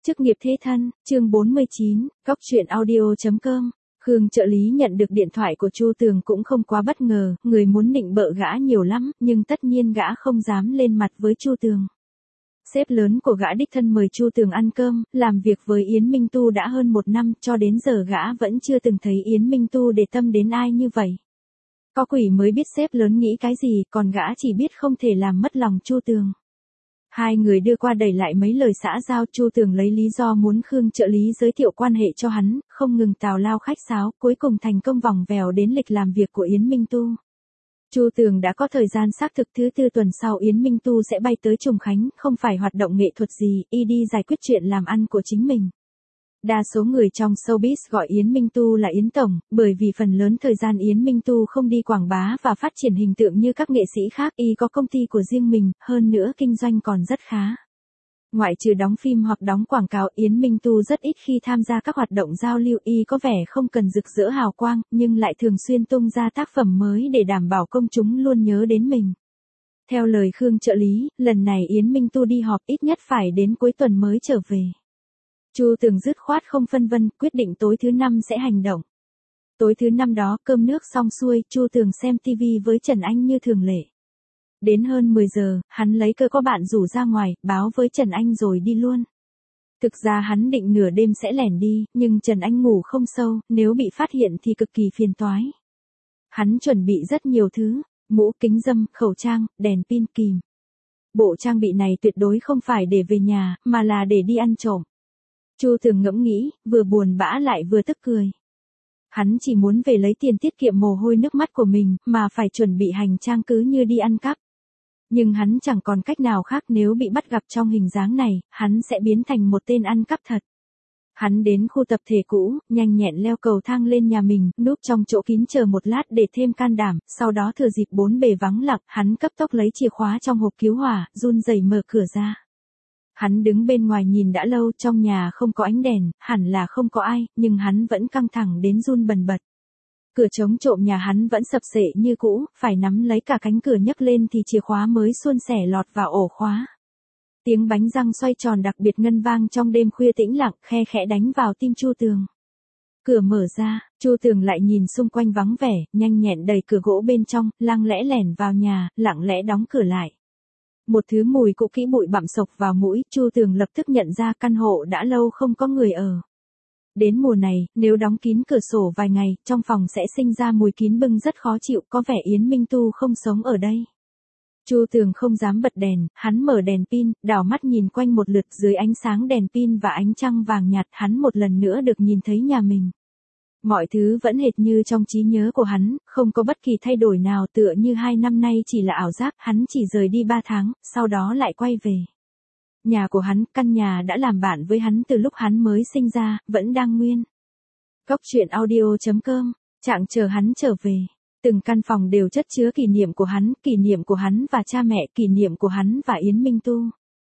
Chức nghiệp thế thân, chương 49, góc truyện audio.com. Khương trợ lý nhận được điện thoại của Chu Tường cũng không quá bất ngờ, người muốn nịnh bợ gã nhiều lắm, nhưng tất nhiên gã không dám lên mặt với Chu Tường. Sếp lớn của gã đích thân mời Chu Tường ăn cơm, làm việc với Yến Minh Tu đã hơn 1 năm, cho đến giờ gã vẫn chưa từng thấy Yến Minh Tu để tâm đến ai như vậy. Có quỷ mới biết sếp lớn nghĩ cái gì, còn gã chỉ biết không thể làm mất lòng Chu Tường. Hai người đưa qua đẩy lại mấy lời xã giao. Chu Tường lấy lý do muốn Khương trợ lý giới thiệu quan hệ cho hắn, không ngừng tào lao khách sáo, cuối cùng thành công vòng vèo đến lịch làm việc của Yến Minh Tu. Chu Tường đã có thời gian xác thực thứ 4 tuần sau Yến Minh Tu sẽ bay tới Trùng Khánh, không phải hoạt động nghệ thuật gì, y đi giải quyết chuyện làm ăn của chính mình. Đa số người trong showbiz gọi Yến Minh Tu là Yến Tổng, bởi vì phần lớn thời gian Yến Minh Tu không đi quảng bá và phát triển hình tượng như các nghệ sĩ khác, y có công ty của riêng mình, hơn nữa kinh doanh còn rất khá. Ngoại trừ đóng phim hoặc đóng quảng cáo, Yến Minh Tu rất ít khi tham gia các hoạt động giao lưu, y có vẻ không cần rực rỡ hào quang, nhưng lại thường xuyên tung ra tác phẩm mới để đảm bảo công chúng luôn nhớ đến mình. Theo lời Khương trợ lý, lần này Yến Minh Tu đi họp ít nhất phải đến cuối tuần mới trở về. Chu Tường dứt khoát không phân vân, quyết định tối thứ 5 sẽ hành động. Tối thứ 5 đó, cơm nước xong xuôi, Chu Tường xem TV với Trần Anh như thường lệ. Đến hơn 10 giờ, hắn lấy cơ có bạn rủ ra ngoài, báo với Trần Anh rồi đi luôn. Thực ra hắn định nửa đêm sẽ lẻn đi, nhưng Trần Anh ngủ không sâu, nếu bị phát hiện thì cực kỳ phiền toái. Hắn chuẩn bị rất nhiều thứ, mũ, kính râm, khẩu trang, đèn pin, kìm. Bộ trang bị này tuyệt đối không phải để về nhà, mà là để đi ăn trộm. Chu Tường ngẫm nghĩ, vừa buồn bã lại vừa tức cười. Hắn chỉ muốn về lấy tiền tiết kiệm mồ hôi nước mắt của mình, mà phải chuẩn bị hành trang cứ như đi ăn cắp. Nhưng hắn chẳng còn cách nào khác, nếu bị bắt gặp trong hình dáng này, hắn sẽ biến thành một tên ăn cắp thật. Hắn đến khu tập thể cũ, nhanh nhẹn leo cầu thang lên nhà mình, núp trong chỗ kín chờ một lát để thêm can đảm, sau đó thừa dịp bốn bề vắng lặng, hắn cấp tốc lấy chìa khóa trong hộp cứu hỏa, run rẩy mở cửa ra. Hắn đứng bên ngoài nhìn đã lâu, trong nhà không có ánh đèn, hẳn là không có ai, nhưng hắn vẫn căng thẳng đến run bần bật. Cửa chống trộm nhà hắn vẫn sập sệ như cũ, phải nắm lấy cả cánh cửa nhấc lên thì chìa khóa mới suôn sẻ lọt vào ổ khóa. Tiếng bánh răng xoay tròn đặc biệt ngân vang trong đêm khuya tĩnh lặng, khe khẽ đánh vào tim Chu Tường. Cửa mở ra, Chu Tường lại nhìn xung quanh vắng vẻ, nhanh nhẹn đẩy cửa gỗ bên trong, lặng lẽ lẻn vào nhà, lặng lẽ đóng cửa lại. Một thứ mùi cũ kỹ bụi bặm xộc vào mũi, Chu Tường lập tức nhận ra căn hộ đã lâu không có người ở. Đến mùa này, nếu đóng kín cửa sổ vài ngày, trong phòng sẽ sinh ra mùi kín bưng rất khó chịu, có vẻ Yến Minh Tu không sống ở đây. Chu Tường không dám bật đèn, hắn mở đèn pin, đảo mắt nhìn quanh một lượt, dưới ánh sáng đèn pin và ánh trăng vàng nhạt, hắn một lần nữa được nhìn thấy nhà mình. Mọi thứ vẫn hệt như trong trí nhớ của hắn, không có bất kỳ thay đổi nào, tựa như 2 năm nay chỉ là ảo giác, hắn chỉ rời đi 3 tháng, sau đó lại quay về. Nhà của hắn, căn nhà đã làm bạn với hắn từ lúc hắn mới sinh ra, vẫn đang nguyên. Góc truyện audio.com, trạng chờ hắn trở về. Từng căn phòng đều chất chứa kỷ niệm của hắn và cha mẹ, kỷ niệm của hắn và Yến Minh Tu.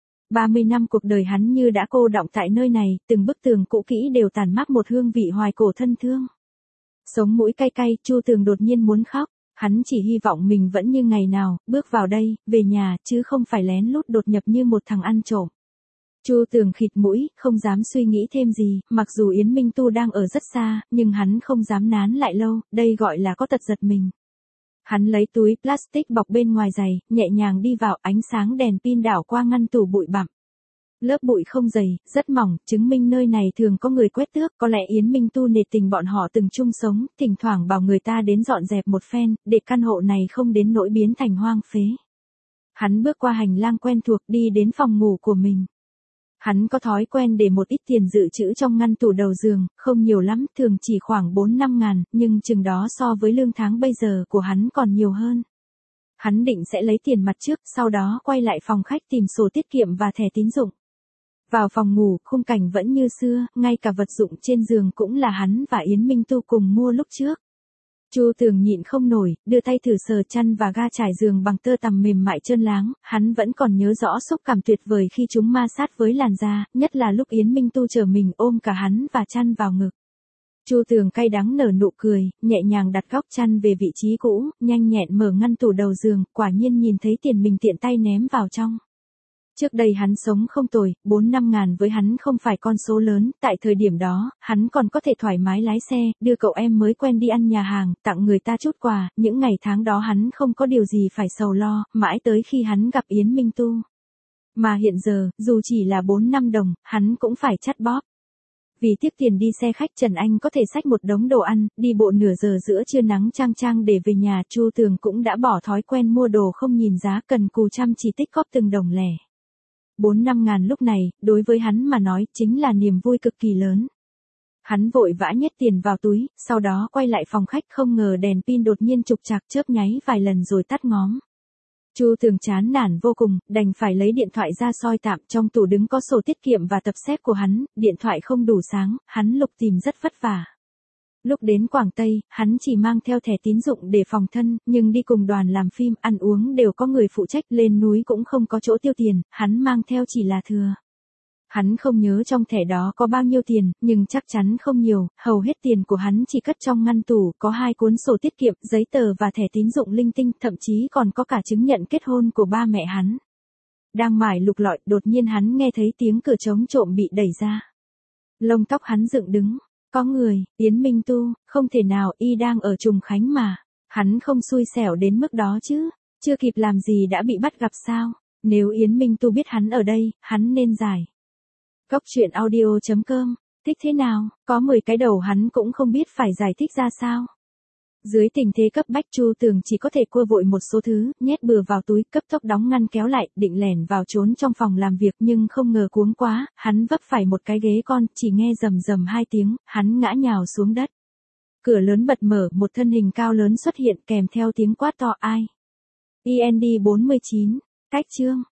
30 năm cuộc đời hắn như đã cô đọng tại nơi này, từng bức tường cũ kỹ đều tàn mát một hương vị hoài cổ thân thương. Sống mũi cay cay, Chu Tường đột nhiên muốn khóc, hắn chỉ hy vọng mình vẫn như ngày nào, bước vào đây, về nhà, chứ không phải lén lút đột nhập như một thằng ăn trộm. Chu Tường khịt mũi, không dám suy nghĩ thêm gì, mặc dù Yến Minh Tu đang ở rất xa, nhưng hắn không dám nán lại lâu, đây gọi là có tật giật mình. Hắn lấy túi plastic bọc bên ngoài giày, nhẹ nhàng đi vào, ánh sáng đèn pin đảo qua ngăn tủ bụi bặm. Lớp bụi không dày, rất mỏng, chứng minh nơi này thường có người quét tước, có lẽ Yến Minh Tu nể tình bọn họ từng chung sống, thỉnh thoảng bảo người ta đến dọn dẹp một phen, để căn hộ này không đến nỗi biến thành hoang phế. Hắn bước qua hành lang quen thuộc, đi đến phòng ngủ của mình. Hắn có thói quen để một ít tiền dự trữ trong ngăn tủ đầu giường, không nhiều lắm, thường chỉ khoảng 4-5 ngàn, nhưng chừng đó so với lương tháng bây giờ của hắn còn nhiều hơn. Hắn định sẽ lấy tiền mặt trước, sau đó quay lại phòng khách tìm sổ tiết kiệm và thẻ tín dụng. Vào phòng ngủ, khung cảnh vẫn như xưa, ngay cả vật dụng trên giường cũng là hắn và Yến Minh Tu cùng mua lúc trước. Chu Tường nhịn không nổi, đưa tay thử sờ chăn và ga trải giường bằng tơ tằm mềm mại trơn láng, hắn vẫn còn nhớ rõ xúc cảm tuyệt vời khi chúng ma sát với làn da, nhất là lúc Yến Minh Tu chở mình ôm cả hắn và chăn vào ngực. Chu Tường cay đắng nở nụ cười, nhẹ nhàng đặt góc chăn về vị trí cũ, nhanh nhẹn mở ngăn tủ đầu giường, quả nhiên nhìn thấy tiền mình tiện tay ném vào trong. Trước đây hắn sống không tồi, 4-5 ngàn với hắn không phải con số lớn, tại thời điểm đó, hắn còn có thể thoải mái lái xe, đưa cậu em mới quen đi ăn nhà hàng, tặng người ta chút quà, những ngày tháng đó hắn không có điều gì phải sầu lo, mãi tới khi hắn gặp Yến Minh Tu. Mà hiện giờ, dù chỉ là 4-5 đồng, hắn cũng phải chắt bóp. Vì tiếc tiền đi xe khách Trần Anh có thể xách một đống đồ ăn, đi bộ nửa giờ giữa trưa nắng chang chang để về nhà, Chu Tường cũng đã bỏ thói quen mua đồ không nhìn giá, cần cù chăm chỉ tích góp từng đồng lẻ. 4-5 ngàn lúc này, đối với hắn mà nói chính là niềm vui cực kỳ lớn. Hắn vội vã nhét tiền vào túi, sau đó quay lại phòng khách, không ngờ đèn pin đột nhiên trục trặc chớp nháy vài lần rồi tắt ngóm. Chu Tường chán nản vô cùng, đành phải lấy điện thoại ra soi tạm, trong tủ đứng có sổ tiết kiệm và tập xếp của hắn, điện thoại không đủ sáng, hắn lục tìm rất vất vả. Lúc đến Quảng Tây, hắn chỉ mang theo thẻ tín dụng để phòng thân, nhưng đi cùng đoàn làm phim, ăn uống đều có người phụ trách, lên núi cũng không có chỗ tiêu tiền, hắn mang theo chỉ là thừa. Hắn không nhớ trong thẻ đó có bao nhiêu tiền, nhưng chắc chắn không nhiều, hầu hết tiền của hắn chỉ cất trong ngăn tủ, có 2 cuốn sổ tiết kiệm, giấy tờ và thẻ tín dụng linh tinh, thậm chí còn có cả chứng nhận kết hôn của ba mẹ hắn. Đang mải lục lọi, đột nhiên hắn nghe thấy tiếng cửa trống trộm bị đẩy ra. Lông tóc hắn dựng đứng. Có người, Yến Minh Tu, không thể nào, y đang ở Trùng Khánh mà. Hắn không xui xẻo đến mức đó chứ, chưa kịp làm gì đã bị bắt gặp sao. Nếu Yến Minh Tu biết hắn ở đây, hắn nên giải. Góc truyện audio.com, thích thế nào, có 10 cái đầu hắn cũng không biết phải giải thích ra sao. Dưới tình thế cấp bách, Chu Tường chỉ có thể cua vội một số thứ, nhét bừa vào túi, cấp tốc đóng ngăn kéo lại, định lẻn vào trốn trong phòng làm việc, nhưng không ngờ cuống quá, hắn vấp phải một cái ghế con, chỉ nghe rầm rầm 2 tiếng, hắn ngã nhào xuống đất. Cửa lớn bật mở, một thân hình cao lớn xuất hiện kèm theo tiếng quát to ai. IND 49, cách chương.